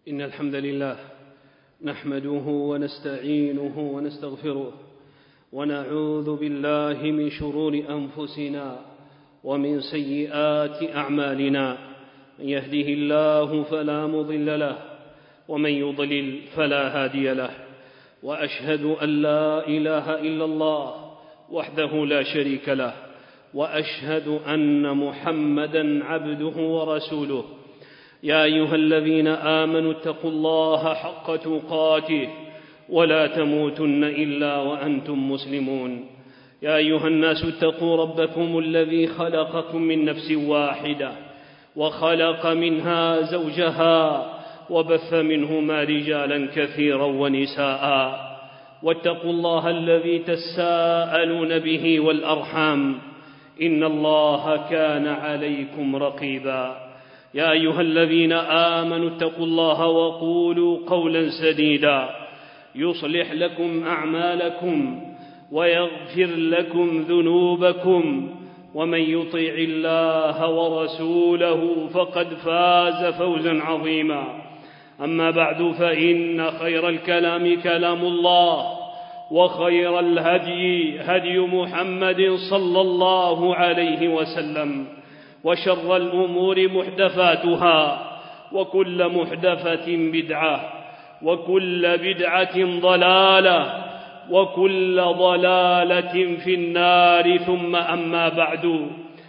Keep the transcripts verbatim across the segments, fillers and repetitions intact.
إن الحمد لله نحمده ونستعينه ونستغفره ونعوذ بالله من شرور أنفسنا ومن سيئات أعمالنا. من يهده الله فلا مضل له ومن يضلل فلا هادي له، وأشهد أن لا إله إلا الله وحده لا شريك له، وأشهد أن محمدًا عبده ورسوله. يا أيها الذين آمنوا اتقوا الله حق تقاته ولا تموتن إلا وأنتم مسلمون. يا أيها الناس اتقوا ربكم الذي خلقكم من نفس واحدة وخلق منها زوجها وبث منهما رجالا كثيرا ونساء، واتقوا الله الذي تساءلون به والأرحام إن الله كان عليكم رقيبا. يا أيها الذين آمنوا اتقوا الله وقولوا قولا سديدا يصلح لكم أعمالكم ويغفر لكم ذنوبكم، ومن يطع الله ورسوله فقد فاز فوزا عظيما. أما بعد، فإن خير الكلام كلام الله، وخير الهدي هدي محمد صلى الله عليه وسلم، وشر الأمور محدثاتها، وكل محدثة بدعة، وكل بدعة ضلالة، وكل ضلالة في النار. ثم أما بعد،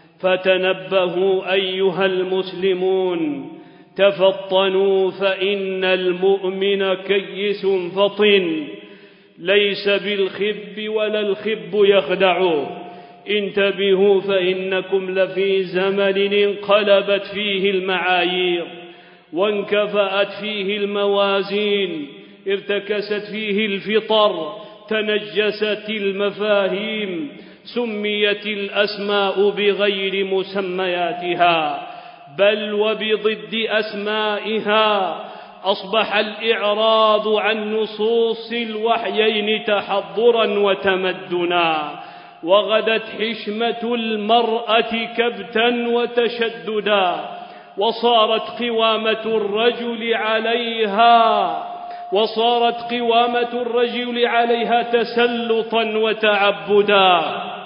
فتنبهوا أيها المسلمون، تفطنوا، فإن المؤمن كيس فطن، ليس بالخب ولا الخب يخدعه. انتبهوا، فإنكم لفي زمن انقلبت فيه المعايير، وانكفأت فيه الموازين، ارتكست فيه الفطر، تنجست المفاهيم، سميت الأسماء بغير مسمياتها بل وبضد أسمائها. أصبح الإعراض عن نصوص الوحيين تحضرا وتمدنا، وغدت حشمة المرأة كبتا وتشددا، وصارت قوامة الرجل عليها وصارت قوامة الرجل عليها تسلطا وتعبدا،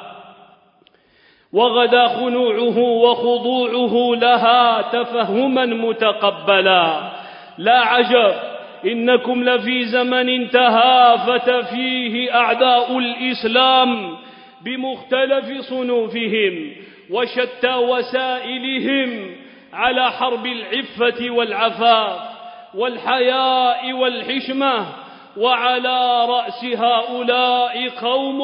وغدا خنوعه وخضوعه لها تفهما متقبلا. لا عجب، إنكم لفي زمن تهافت فيه أعداء الإسلام بمختلف صنوفهم وشتى وسائلهم على حرب العفة والعفاف والحياء والحشمة. وعلى رأس هؤلاء قوم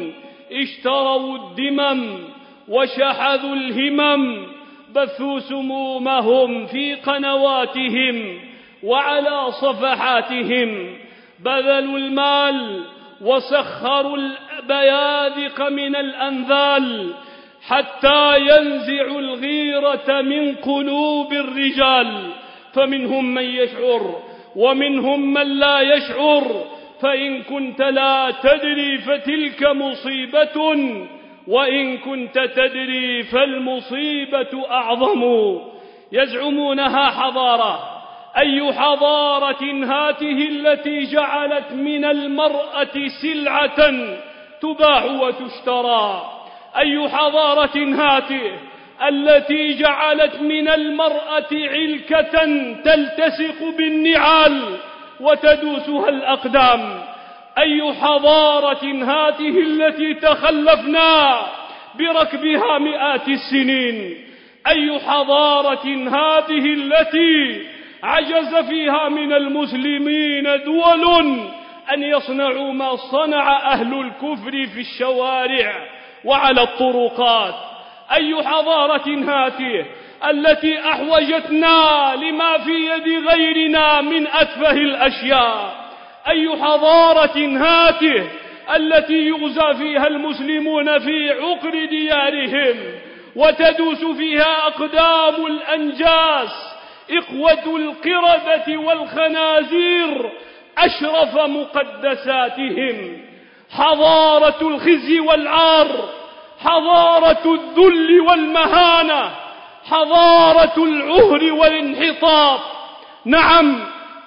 اشتروا الدمم وشحذوا الهمم، بثوا سمومهم في قنواتهم وعلى صفحاتهم، بذلوا المال وسخروا البيادق من الأنذال حتى ينزعوا الغيرة من قلوب الرجال. فمنهم من يشعر ومنهم من لا يشعر، فإن كنت لا تدري فتلك مصيبة، وإن كنت تدري فالمصيبة أعظم. يزعمونها حضارة. أي حضارة هاته التي جعلت من المرأة سلعة تباع وتشترى؟ أي حضارة هاته التي جعلت من المرأة علكة تلتصق بالنعال وتدوسها الأقدام؟ أي حضارة هاته التي تخلفنا بركبها مئات السنين؟ أي حضارة هاته التي عجز فيها من المسلمين دول أن يصنعوا ما صنع أهل الكفر في الشوارع وعلى الطرقات؟ أي حضارة هاته التي أحوجتنا لما في يد غيرنا من أتفه الأشياء؟ أي حضارة هاته التي يغزى فيها المسلمون في عقر ديارهم وتدوس فيها أقدام الأنجاس، إخوة القردة والخنازير، أشرف مقدساتهم؟ حضارة الخزي والعار، حضارة الذل والمهانة، حضارة العهر والانحطاط. نعم،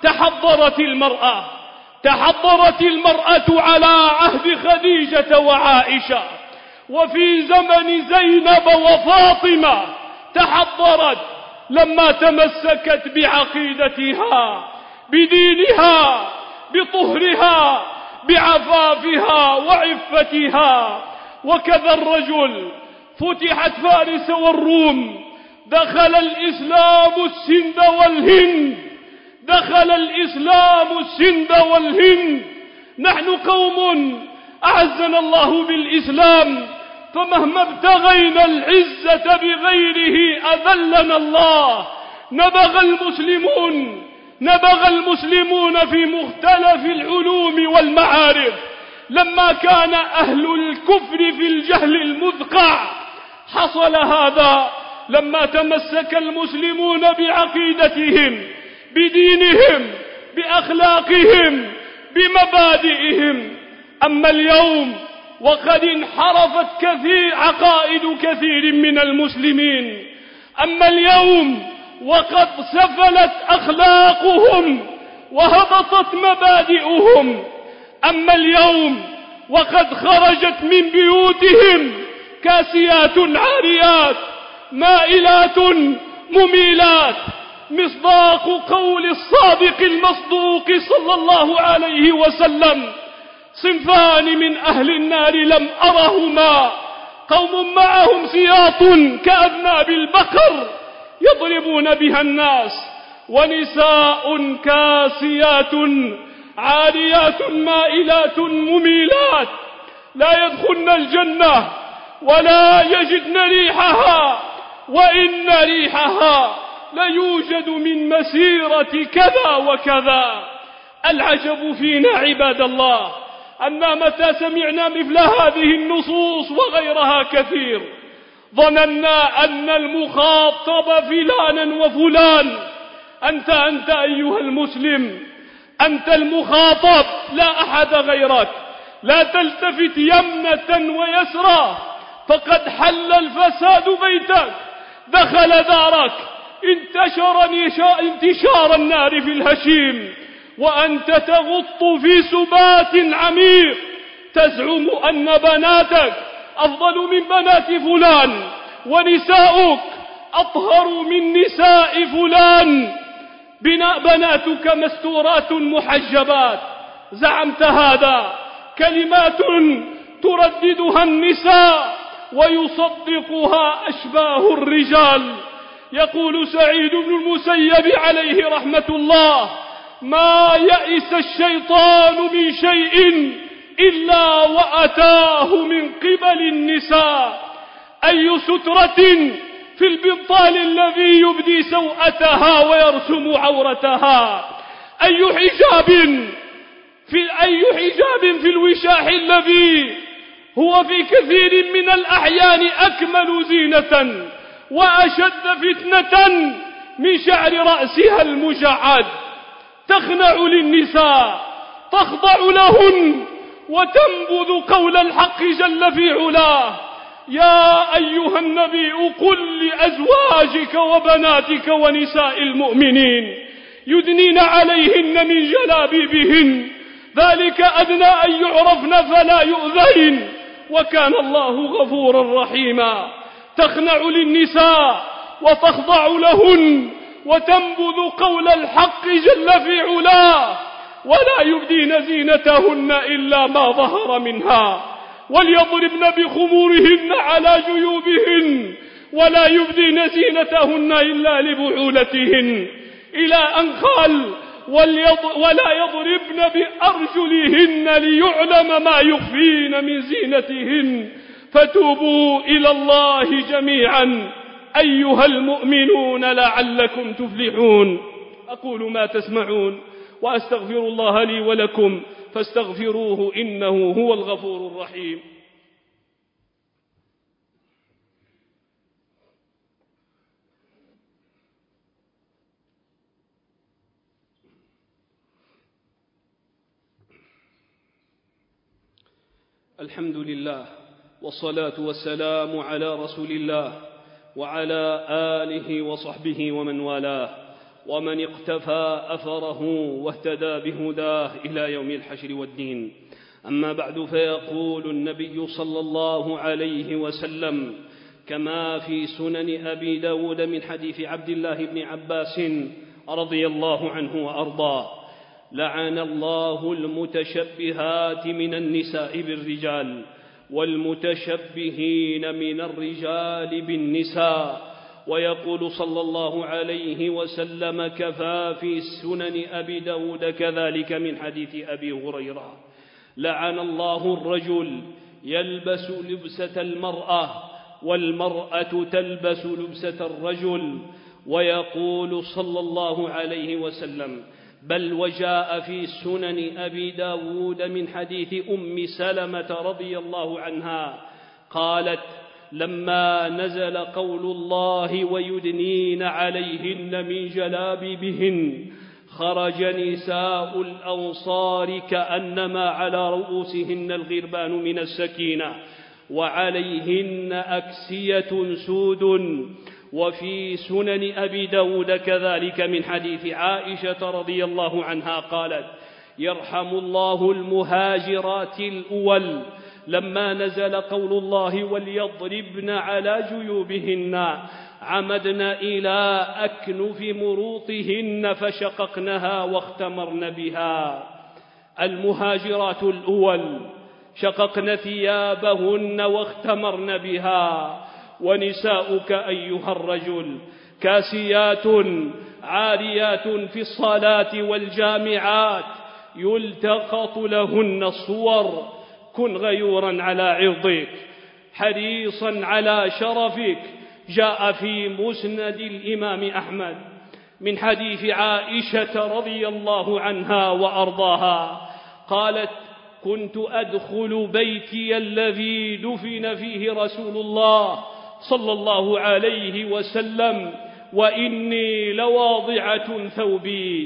تحضرت المرأة تحضرت المرأة على عهد خديجة وعائشة، وفي زمن زينب وفاطمة تحضرت لما تمسكت بعقيدتها، بدينها، بطهرها، بعفافها وعفتها. وكذا الرجل فتحت فارس والروم، دخل الإسلام السند والهند دخل الإسلام السند والهند. نحن قوم أعزنا الله بالإسلام، فمهما ابتغينا العزة بغيره أذلنا الله. نبغ المسلمون نبغ المسلمون في مختلف العلوم والمعارف، لما كان أهل الكفر في الجهل المذقع. حصل هذا لما تمسك المسلمون بعقيدتهم، بدينهم، بأخلاقهم، بمبادئهم. أما اليوم وقد انحرفت كثير عقائد كثير من المسلمين، أما اليوم وقد سفلت أخلاقهم وهبطت مبادئهم، أما اليوم وقد خرجت من بيوتهم كاسيات عاريات مائلات مميلات، مصداق قول الصادق المصدوق صلى الله عليه وسلم: صنفان من أهل النار لم أرهما، قوم معهم سياط كأذناب البقر يضربون بها الناس، ونساء كاسيات عاريات مائلات مميلات لا يدخلن الجنة ولا يجدن ريحها، وإن ريحها ليوجد من مسيرة كذا وكذا. العجب فينا عباد الله أن متى سمعنا مثل هذه النصوص وغيرها كثير ظننا أن المخاطب فلانا وفلان. أنت أنت أيها المسلم، أنت المخاطب، لا أحد غيرك. لا تلتفت يمنة ويسرى، فقد حل الفساد بيتك، دخل دارك، انتشر انتشار النار في الهشيم، وأنت تغط في سبات عميق، تزعم أن بناتك أفضل من بنات فلان، ونساؤك أطهر من نساء فلان، بناتك مستورات محجبات. زعمت هذا، كلمات ترددها النساء ويصدقها أشباه الرجال. يقول سعيد بن المسيب عليه رحمة الله: ما يئس الشيطان من شيء إلا وأتاه من قبل النساء. أي سترة في البنطال الذي يبدي سوءتها ويرسم عورتها، أي حجاب في أي حجاب في الوشاح الذي هو في كثير من الأحيان أكمل زينة وأشد فتنة من شعر رأسها المجعد. تخنع للنساء، تخضع لهن، وتنبذ قول الحق جل في علاه: يا أيها النبي قل لأزواجك وبناتك ونساء المؤمنين يدنين عليهن من جلابيبهن، ذلك أدنى أن يعرفن فلا يؤذين، وكان الله غفورا رحيما. تخنع للنساء وتخضع لهن وتنبذ قول الحق جل في علاه، ولا يبدين زينتهن إلا ما ظهر منها، وليضربن بخمورهن على جيوبهن، ولا يبدين زينتهن إلا لبعولتهن، إلى أن قال: ولا يضربن بأرجلهن ليعلم ما يخفين من زينتهن. فتوبوا إلى الله جميعا أيها المؤمنون لعلكم تفلحون. أقول ما تسمعون وأستغفر الله لي ولكم فاستغفروه إنه هو الغفور الرحيم. الحمد لله والصلاة والسلام على رسول الله وعلى آله وصحبه ومن والاه. ومن اقتفى أثره واهتدى بهداه إلى يوم الحشر والدين. أما بعد، فيقول النبي صلى الله عليه وسلم كما في سنن أبي داود من حديث عبد الله بن عباس رضي الله عنه وأرضاه: لعن الله المتشبهات من النساء بالرجال والمتشبهين من الرجال بالنساء. ويقول صلى الله عليه وسلم كفى في سنن أبي داود كذلك من حديث أبي هريرة: لعن الله الرجل يلبس لبسة المرأة والمرأة تلبس لبسة الرجل. ويقول صلى الله عليه وسلم: بل وجاء في سنن أبي داود من حديث أم سلمة رضي الله عنها قالت: لما نزل قول الله ويدنين عليهن من جلابيبهن خرج نساء الأنصار كأنما على رؤوسهن الغربان من السكينة وعليهن أكسية سود. وفي سنن أبي داود كذلك من حديث عائشة رضي الله عنها قالت: يرحم الله المهاجرات الأول لما نزل قول الله وليضربن على جيوبهن عمدن إلى أكنف مروطهن فشققنها واختمرن بها. المهاجرات الأول شققن ثيابهن واختمرن بها. ونساؤك أيها الرجل كاسيات عاريات في الصلاة والجامعات يلتقط لهن الصور. كن غيورا على عرضك حريصا على شرفك. جاء في مسند الإمام أحمد من حديث عائشة رضي الله عنها وأرضاها قالت: كنت أدخل بيتي الذي دفن فيه رسول الله صلى الله عليه وسلم وإني لواضعة ثوبي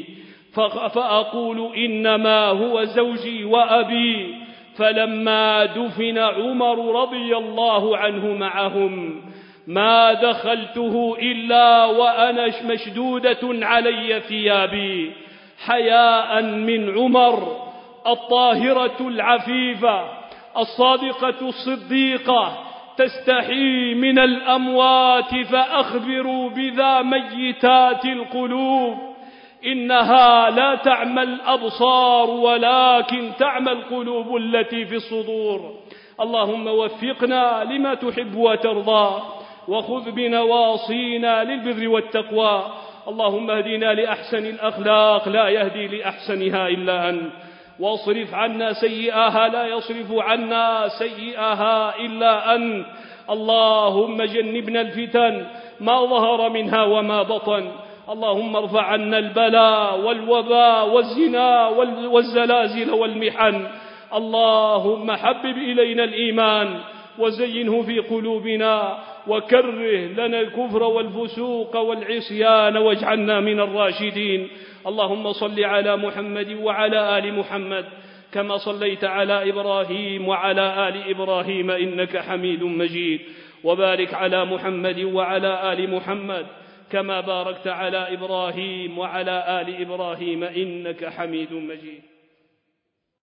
فأقول إنما هو زوجي وأبي. فلما دفن عمر رضي الله عنه معهم ما دخلته إلا وأنا مشدودة علي ثيابي حياء من عمر الطاهرة العفيفة الصادقة الصديقة تستحي من الأموات فأخبروا بذا ميتات القلوب إنها لا تعمى الأبصار ولكن تعمى القلوب التي في الصدور. اللهم وفقنا لما تحب وترضى وخذ بنواصينا للبر والتقوى. اللهم اهدنا لأحسن الأخلاق لا يهدي لأحسنها إلا أنت، واصرف عنا سيئها لا يصرف عنا سيئها إلا أنت. اللهم جنبنا الفتن ما ظهر منها وما بطن. اللهم ارفع عنا البلاء والوباء والزنا والزلازل والمحن. اللهم حبب إلينا الإيمان وزينه في قلوبنا وكره لنا الكفر والفسوق والعصيان واجعلنا من الراشدين. اللهم صل على محمد وعلى آل محمد كما صليت على إبراهيم وعلى آل إبراهيم إنك حميد مجيد. وبارك على محمد وعلى آل محمد كما باركت على إبراهيم وعلى آل إبراهيم إنك حميد مجيد.